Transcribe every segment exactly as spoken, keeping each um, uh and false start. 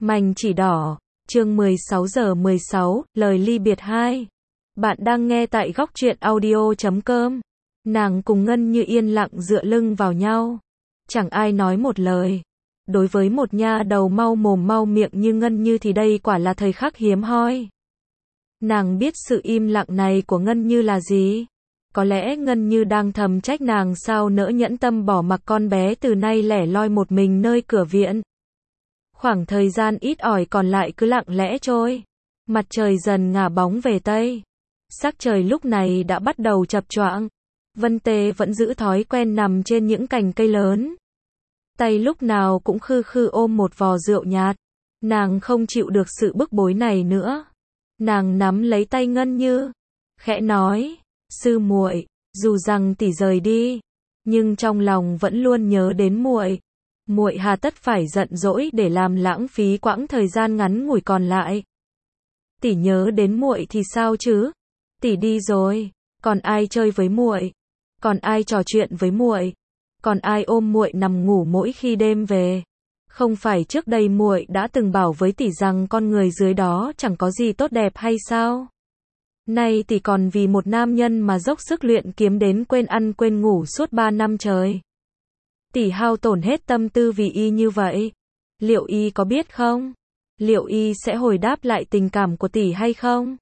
Mảnh chỉ đỏ, chương mười sáu giờ mười sáu, lời ly biệt hai. Bạn đang nghe tại góc truyện audio chấm com. Nàng cùng Ngân Như yên lặng dựa lưng vào nhau. Chẳng ai nói một lời. Đối với một nha đầu mau mồm mau miệng như Ngân Như thì đây quả là thời khắc hiếm hoi. Nàng biết sự im lặng này của Ngân Như là gì. Có lẽ Ngân Như đang thầm trách nàng sao nỡ nhẫn tâm bỏ mặc con bé từ nay lẻ loi một mình nơi cửa viện. Khoảng thời gian ít ỏi còn lại cứ lặng lẽ trôi. Mặt trời dần ngả bóng về Tây. Sắc trời lúc này đã bắt đầu chập choạng. Vân Tê vẫn giữ thói quen nằm trên những cành cây lớn. Tay lúc nào cũng khư khư ôm một vò rượu nhạt. Nàng không chịu được sự bức bối này nữa. Nàng nắm lấy tay Ngân Như, khẽ nói, sư muội, dù rằng tỷ rời đi, nhưng trong lòng vẫn luôn nhớ đến muội. Muội hà tất phải giận dỗi để làm lãng phí quãng thời gian ngắn ngủi còn lại. Tỷ nhớ đến muội thì sao chứ? Tỷ đi rồi, còn ai chơi với muội? Còn ai trò chuyện với muội? Còn ai ôm muội nằm ngủ mỗi khi đêm về? Không phải trước đây muội đã từng bảo với tỷ rằng con người dưới đó chẳng có gì tốt đẹp hay sao? Nay tỷ còn vì một nam nhân mà dốc sức luyện kiếm đến quên ăn quên ngủ suốt ba năm trời. Tỷ hao tổn hết tâm tư vì y như vậy. Liệu y có biết không? Liệu y sẽ hồi đáp lại tình cảm của tỷ hay không?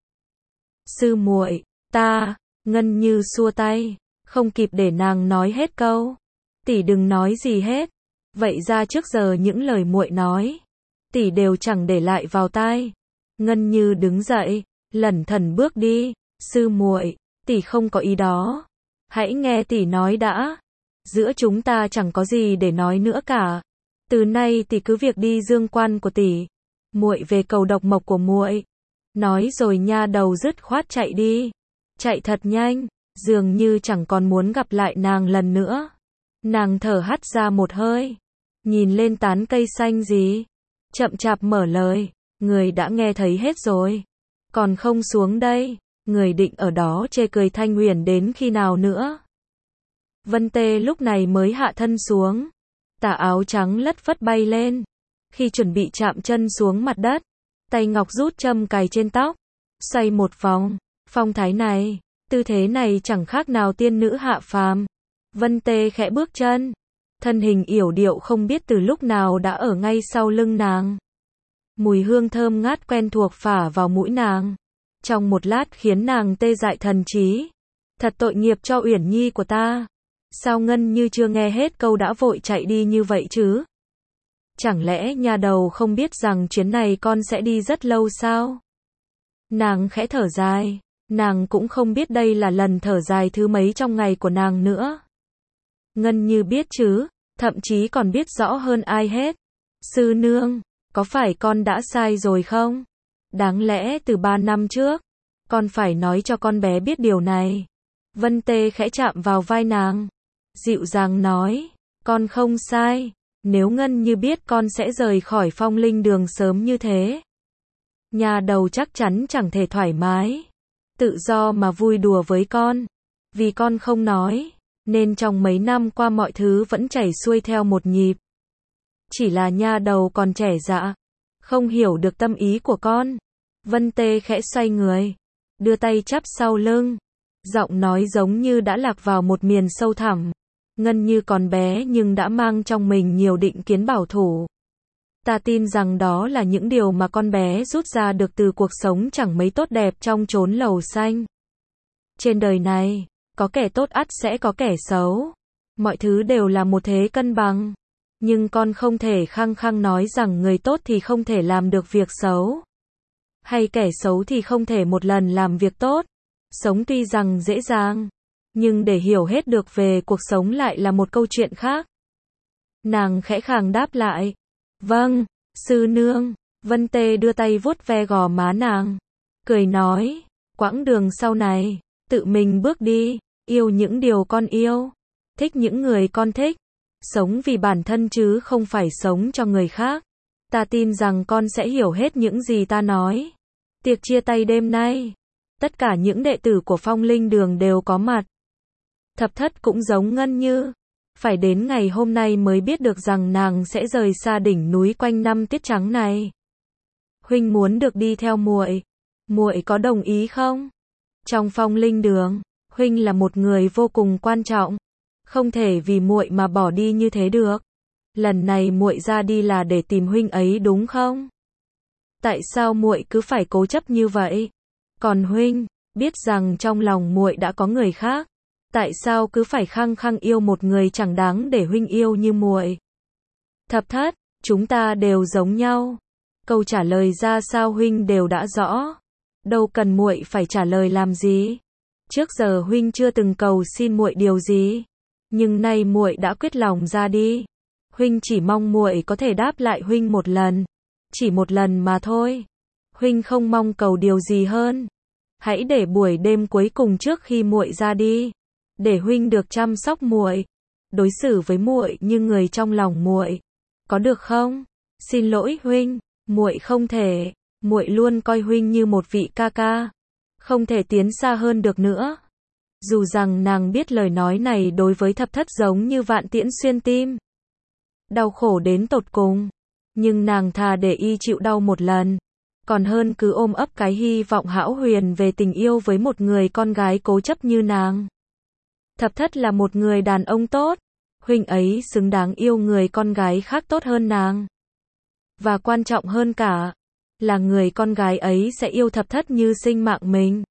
Sư muội, ta, Ngân Như xua tay, không kịp để nàng nói hết câu. Tỷ đừng nói gì hết. Vậy ra trước giờ những lời muội nói, tỷ đều chẳng để lại vào tai. Ngân Như đứng dậy, lẩn thẩn bước đi. Sư muội, tỷ không có ý đó. Hãy nghe tỷ nói đã. Giữa chúng ta chẳng có gì để nói nữa cả. Từ nay tỷ cứ việc đi dương quan của tỷ. Muội về cầu độc mộc của muội. Nói rồi nha đầu dứt khoát chạy đi. Chạy thật nhanh, dường như chẳng còn muốn gặp lại nàng lần nữa. Nàng thở hắt ra một hơi, nhìn lên tán cây xanh gì, chậm chạp mở lời, người đã nghe thấy hết rồi, còn không xuống đây, người định ở đó chê cười Thanh Huyền đến khi nào nữa? Vân Tê lúc này mới hạ thân xuống, tà áo trắng lất phất bay lên, khi chuẩn bị chạm chân xuống mặt đất, tay ngọc rút châm cài trên tóc, xoay một vòng, phong thái này, tư thế này chẳng khác nào tiên nữ hạ phàm. Vân Tê khẽ bước chân, thân hình yểu điệu không biết từ lúc nào đã ở ngay sau lưng nàng. Mùi hương thơm ngát quen thuộc phả vào mũi nàng, trong một lát khiến nàng tê dại thần trí. Thật tội nghiệp cho Uyển Nhi của ta. Sao Ngân Như chưa nghe hết câu đã vội chạy đi như vậy chứ? Chẳng lẽ nhà đầu không biết rằng chuyến này con sẽ đi rất lâu sao? Nàng khẽ thở dài, nàng cũng không biết đây là lần thở dài thứ mấy trong ngày của nàng nữa. Ngân Như biết chứ, thậm chí còn biết rõ hơn ai hết. Sư nương, có phải con đã sai rồi không? Đáng lẽ từ ba năm trước, con phải nói cho con bé biết điều này. Vân Tê khẽ chạm vào vai nàng, dịu dàng nói, con không sai. Nếu Ngân Như biết con sẽ rời khỏi Phong Linh Đường sớm như thế, nhà đầu chắc chắn chẳng thể thoải mái, tự do mà vui đùa với con. Vì con không nói, nên trong mấy năm qua mọi thứ vẫn chảy xuôi theo một nhịp. Chỉ là nha đầu còn trẻ dạ, không hiểu được tâm ý của con. Vân Tê khẽ xoay người, đưa tay chắp sau lưng, giọng nói giống như đã lạc vào một miền sâu thẳm. Ngân Như còn bé nhưng đã mang trong mình nhiều định kiến bảo thủ. Ta tin rằng đó là những điều mà con bé rút ra được từ cuộc sống chẳng mấy tốt đẹp trong chốn lầu xanh. Trên đời này, có kẻ tốt ắt sẽ có kẻ xấu. Mọi thứ đều là một thế cân bằng. Nhưng con không thể khăng khăng nói rằng người tốt thì không thể làm được việc xấu. Hay kẻ xấu thì không thể một lần làm việc tốt. Sống tuy rằng dễ dàng, nhưng để hiểu hết được về cuộc sống lại là một câu chuyện khác. Nàng khẽ khàng đáp lại. Vâng, sư nương. Vân Tê đưa tay vuốt ve gò má nàng, cười nói, quãng đường sau này, tự mình bước đi, yêu những điều con yêu, thích những người con thích, sống vì bản thân chứ không phải sống cho người khác. Ta tin rằng con sẽ hiểu hết những gì ta nói. Tiệc chia tay đêm nay, tất cả những đệ tử của Phong Linh Đường đều có mặt. Thập thất cũng giống Ngân Như, phải đến ngày hôm nay mới biết được rằng nàng sẽ rời xa đỉnh núi quanh năm tiết trắng này. Huynh muốn được đi theo muội, muội có đồng ý không? Trong Phong Linh Đường, huynh là một người vô cùng quan trọng, không thể vì muội mà bỏ đi như thế được. Lần này muội ra đi là để tìm huynh ấy đúng không? Tại sao muội cứ phải cố chấp như vậy? Còn huynh, biết rằng trong lòng muội đã có người khác, tại sao cứ phải khăng khăng yêu một người chẳng đáng để huynh yêu như muội? Thập thất, chúng ta đều giống nhau. Câu trả lời ra sao huynh đều đã rõ, đâu cần muội phải trả lời làm gì. Trước giờ huynh chưa từng cầu xin muội điều gì, nhưng nay muội đã quyết lòng ra đi. Huynh chỉ mong muội có thể đáp lại huynh một lần, chỉ một lần mà thôi. Huynh không mong cầu điều gì hơn. Hãy để buổi đêm cuối cùng trước khi muội ra đi, để huynh được chăm sóc muội, đối xử với muội như người trong lòng muội, có được không? Xin lỗi huynh, muội không thể, muội luôn coi huynh như một vị ca ca, không thể tiến xa hơn được nữa. Dù rằng nàng biết lời nói này đối với thập thất giống như vạn tiễn xuyên tim, đau khổ đến tột cùng, nhưng nàng thà để y chịu đau một lần, còn hơn cứ ôm ấp cái hy vọng hão huyền về tình yêu với một người con gái cố chấp như nàng. Thập thất là một người đàn ông tốt, huynh ấy xứng đáng yêu người con gái khác tốt hơn nàng. Và quan trọng hơn cả, là người con gái ấy sẽ yêu thập thất như sinh mạng mình.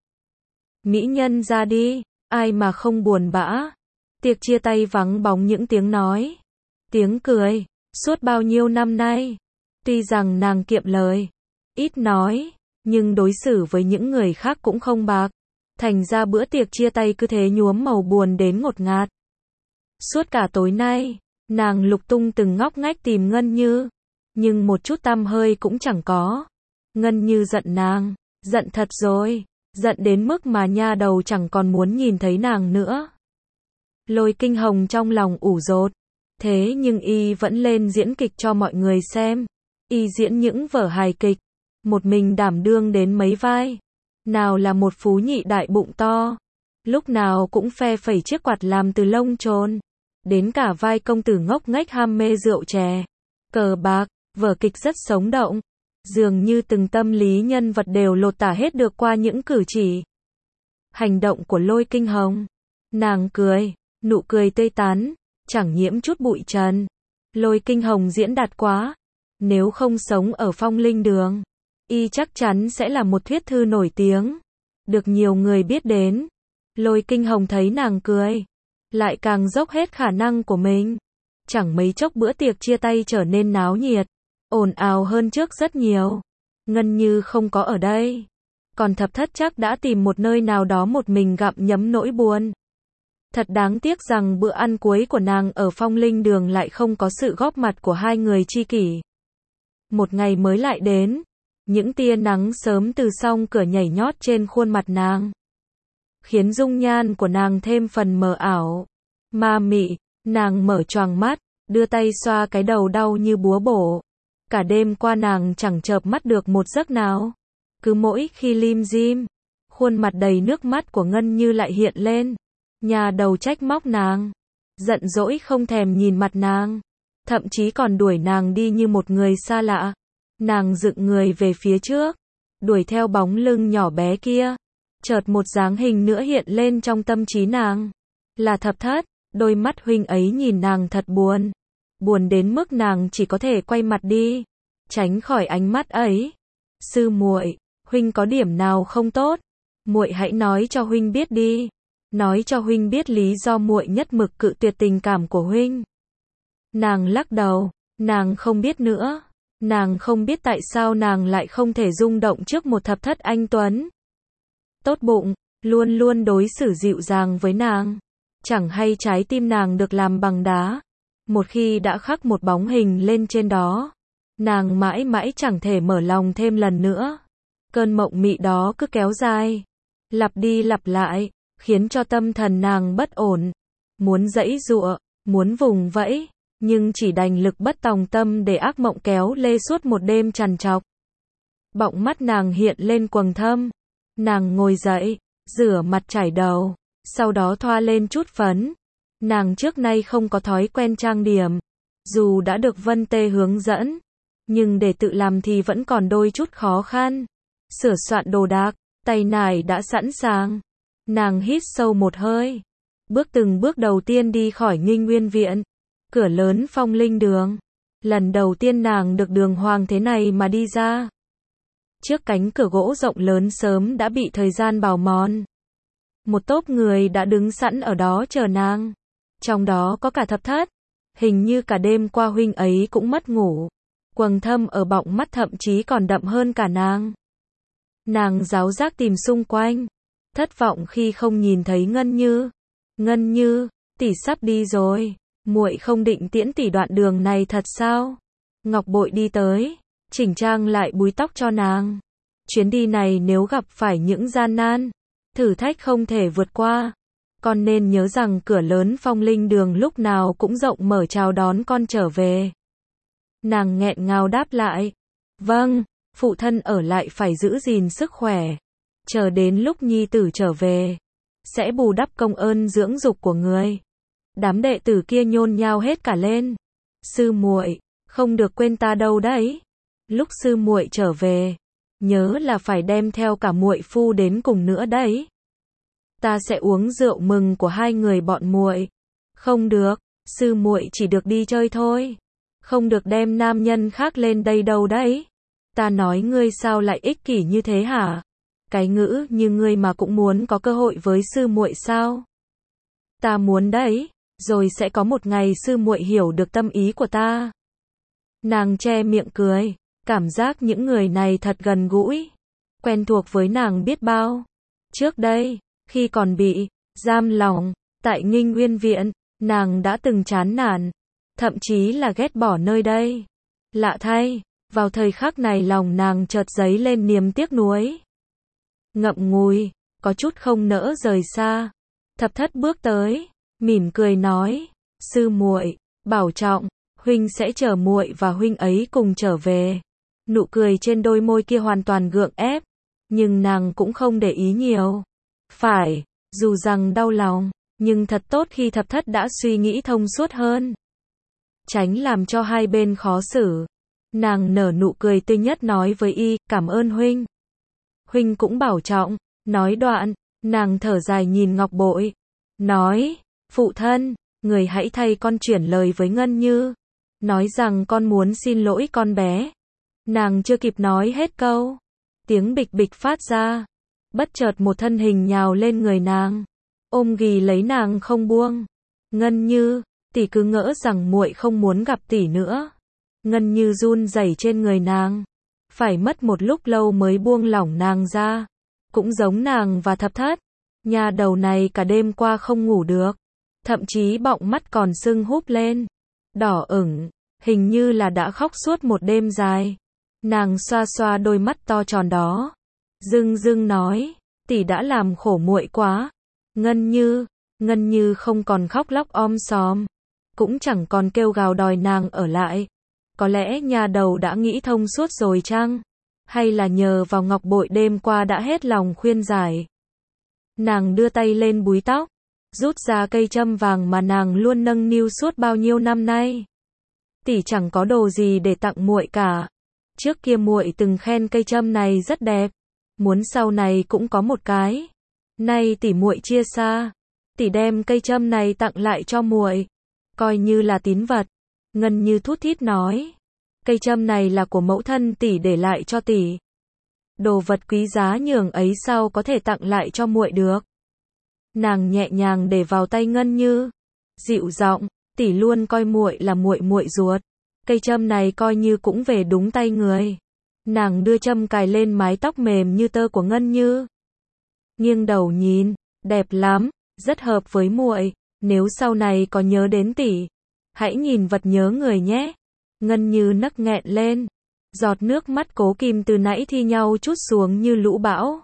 Mỹ nhân ra đi, ai mà không buồn bã. Tiệc chia tay vắng bóng những tiếng nói, tiếng cười, suốt bao nhiêu năm nay. Tuy rằng nàng kiệm lời, ít nói, nhưng đối xử với những người khác cũng không bạc. Thành ra bữa tiệc chia tay cứ thế nhuốm màu buồn đến ngột ngạt. Suốt cả tối nay, nàng lục tung từng ngóc ngách tìm Ngân Như, nhưng một chút tăm hơi cũng chẳng có. Ngân Như giận nàng, giận thật rồi, giận đến mức mà nha đầu chẳng còn muốn nhìn thấy nàng nữa. Lôi Kinh Hồng trong lòng ủ dột, thế nhưng y vẫn lên diễn kịch cho mọi người xem. Y diễn những vở hài kịch, một mình đảm đương đến mấy vai. Nào là một phú nhị đại bụng to, lúc nào cũng phe phẩy chiếc quạt làm từ lông trồn, đến cả vai công tử ngốc nghếch ham mê rượu chè, cờ bạc, vở kịch rất sống động, dường như từng tâm lý nhân vật đều lột tả hết được qua những cử chỉ, hành động của Lôi Kinh Hồng. Nàng cười, nụ cười tươi tắn, chẳng nhiễm chút bụi trần. Lôi Kinh Hồng diễn đạt quá, nếu không sống ở Phong Linh Đường, y chắc chắn sẽ là một thuyết thư nổi tiếng, được nhiều người biết đến. Lôi Kinh Hồng thấy nàng cười, lại càng dốc hết khả năng của mình. Chẳng mấy chốc bữa tiệc chia tay trở nên náo nhiệt, ồn ào hơn trước rất nhiều. Ngân Như không có ở đây, còn thập thất chắc đã tìm một nơi nào đó một mình gặm nhấm nỗi buồn. Thật đáng tiếc rằng bữa ăn cuối của nàng ở Phong Linh Đường lại không có sự góp mặt của hai người tri kỷ. Một ngày mới lại đến, những tia nắng sớm từ song cửa nhảy nhót trên khuôn mặt nàng, khiến dung nhan của nàng thêm phần mờ ảo, ma mị. Nàng mở choàng mắt, đưa tay xoa cái đầu đau như búa bổ. Cả đêm qua nàng chẳng chợp mắt được một giấc nào. Cứ mỗi khi lim dim, khuôn mặt đầy nước mắt của Ngân Như lại hiện lên. Nhà đầu trách móc nàng, giận dỗi không thèm nhìn mặt nàng, thậm chí còn đuổi nàng đi như một người xa lạ. Nàng dựng người về phía trước, đuổi theo bóng lưng nhỏ bé kia. Chợt một dáng hình nữa hiện lên trong tâm trí nàng, là thập thất. Đôi mắt huynh ấy nhìn nàng thật buồn, buồn đến mức nàng chỉ có thể quay mặt đi, tránh khỏi ánh mắt ấy. Sư muội, huynh có điểm nào không tốt? Muội hãy nói cho huynh biết đi, nói cho huynh biết lý do muội nhất mực cự tuyệt tình cảm của huynh. Nàng lắc đầu, nàng không biết nữa, nàng không biết tại sao nàng lại không thể rung động trước một thập thất anh tuấn, tốt bụng, luôn luôn đối xử dịu dàng với nàng. Chẳng hay trái tim nàng được làm bằng đá, một khi đã khắc một bóng hình lên trên đó, nàng mãi mãi chẳng thể mở lòng thêm lần nữa. Cơn mộng mị đó cứ kéo dài, lặp đi lặp lại, khiến cho tâm thần nàng bất ổn, muốn giãy giụa, muốn vùng vẫy, nhưng chỉ đành lực bất tòng tâm để ác mộng kéo lê suốt một đêm trằn trọc. Bọng mắt nàng hiện lên quầng thâm, nàng ngồi dậy, rửa mặt chải đầu, sau đó thoa lên chút phấn. Nàng trước nay không có thói quen trang điểm, dù đã được Vân Tê hướng dẫn, nhưng để tự làm thì vẫn còn đôi chút khó khăn. Sửa soạn đồ đạc, tay nải đã sẵn sàng. Nàng hít sâu một hơi, bước từng bước đầu tiên đi khỏi Nghinh Nguyên viện, cửa lớn Phong Linh đường. Lần đầu tiên nàng được đường hoàng thế này mà đi ra. Trước cánh cửa gỗ rộng lớn sớm đã bị thời gian bào mòn. Một tốp người đã đứng sẵn ở đó chờ nàng. Trong đó có cả Thập Thất. Hình như cả đêm qua huynh ấy cũng mất ngủ. Quầng thâm ở bọng mắt thậm chí còn đậm hơn cả nàng. Nàng giáo giác tìm xung quanh, thất vọng khi không nhìn thấy Ngân Như. Ngân Như, tỷ sắp đi rồi, muội không định tiễn tỷ đoạn đường này thật sao? Ngọc Bội đi tới, chỉnh trang lại búi tóc cho nàng. Chuyến đi này nếu gặp phải những gian nan, thử thách không thể vượt qua, con nên nhớ rằng cửa lớn Phong Linh đường lúc nào cũng rộng mở chào đón con trở về. Nàng nghẹn ngào đáp lại, vâng, phụ thân ở lại phải giữ gìn sức khỏe, chờ đến lúc nhi tử trở về, sẽ bù đắp công ơn dưỡng dục của người. Đám đệ tử kia nhôn nhao hết cả lên. Sư muội, không được quên ta đâu đấy. Lúc sư muội trở về, nhớ là phải đem theo cả muội phu đến cùng nữa đấy. Ta sẽ uống rượu mừng của hai người bọn muội. Không được, sư muội chỉ được đi chơi thôi, không được đem nam nhân khác lên đây đâu đấy. Ta nói ngươi sao lại ích kỷ như thế hả? Cái ngữ như ngươi mà cũng muốn có cơ hội với sư muội sao? Ta muốn đấy, rồi sẽ có một ngày sư muội hiểu được tâm ý của ta. Nàng che miệng cười, cảm giác những người này thật gần gũi, quen thuộc với nàng biết bao. Trước đây, khi còn bị giam lỏng tại Nghinh Nguyên viện, nàng đã từng chán nản, thậm chí là ghét bỏ nơi đây. Lạ thay, vào thời khắc này lòng nàng chợt dấy lên niềm tiếc nuối. Ngậm ngùi, có chút không nỡ rời xa. Thập Thất bước tới, mỉm cười nói, sư muội, bảo trọng, huynh sẽ chở muội và huynh ấy cùng trở về. Nụ cười trên đôi môi kia hoàn toàn gượng ép, nhưng nàng cũng không để ý nhiều. Phải, dù rằng đau lòng, nhưng thật tốt khi Thập Thất đã suy nghĩ thông suốt hơn, tránh làm cho hai bên khó xử. Nàng nở nụ cười tươi nhất nói với y, cảm ơn huynh. Huynh cũng bảo trọng. Nói đoạn, nàng thở dài nhìn Ngọc Bội, nói, phụ thân, người hãy thay con chuyển lời với Ngân Như, nói rằng con muốn xin lỗi con bé. Nàng chưa kịp nói hết câu, tiếng bịch bịch phát ra, bất chợt một thân hình nhào lên người nàng, ôm ghì lấy nàng không buông. Ngân Như, tỷ cứ ngỡ rằng muội không muốn gặp tỷ nữa. Ngân Như run rẩy trên người nàng, phải mất một lúc lâu mới buông lỏng nàng ra. Cũng giống nàng và Thập Thất, nhà đầu này cả đêm qua không ngủ được, thậm chí bọng mắt còn sưng húp lên, đỏ ửng, hình như là đã khóc suốt một đêm dài. Nàng xoa xoa đôi mắt to tròn đó, dưng dưng nói, tỷ đã làm khổ muội quá. Ngân Như, Ngân Như không còn khóc lóc om sòm, cũng chẳng còn kêu gào đòi nàng ở lại. Có lẽ nhà đầu đã nghĩ thông suốt rồi chăng? Hay là nhờ vào Ngọc Bội đêm qua đã hết lòng khuyên giải. Nàng đưa tay lên búi tóc, rút ra cây châm vàng mà nàng luôn nâng niu suốt bao nhiêu năm nay. Tỷ chẳng có đồ gì để tặng muội cả. Trước kia muội từng khen cây châm này rất đẹp, muốn sau này cũng có một cái. Nay tỷ muội chia xa, tỷ đem cây châm này tặng lại cho muội, coi như là tín vật. Ngân Như thút thít nói, cây châm này là của mẫu thân tỷ để lại cho tỷ. Đồ vật quý giá nhường ấy sao có thể tặng lại cho muội được. Nàng nhẹ nhàng để vào tay Ngân Như, dịu giọng, tỷ luôn coi muội là muội muội ruột. Cây châm này coi như cũng về đúng tay người. Nàng đưa châm cài lên mái tóc mềm như tơ của Ngân Như, nghiêng đầu nhìn, đẹp lắm, rất hợp với muội. Nếu sau này có nhớ đến tỷ, hãy nhìn vật nhớ người nhé. Ngân Như nấc nghẹn lên, giọt nước mắt cố kìm từ nãy thi nhau trút xuống như lũ bão.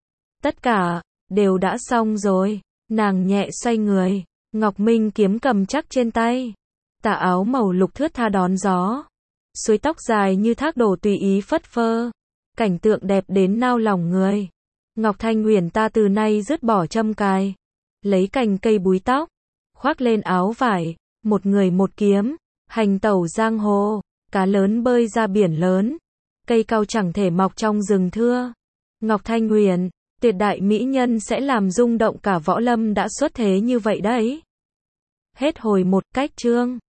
Tất cả đều đã xong rồi. Nàng nhẹ xoay người, Ngọc Minh kiếm cầm chắc trên tay, tà áo màu lục thướt tha đón gió, suối tóc dài như thác đổ tùy ý phất phơ, cảnh tượng đẹp đến nao lòng người. Ngọc Thanh Huyền ta từ nay dứt bỏ châm cài, lấy cành cây búi tóc, khoác lên áo vải, một người một kiếm, hành tẩu giang hồ. Cá lớn bơi ra biển lớn. Cây cau chẳng thể mọc trong rừng thưa. Ngọc Thanh Huyền, tuyệt đại mỹ nhân sẽ làm rung động cả võ lâm đã xuất thế như vậy đấy. Hết hồi một. Cách chương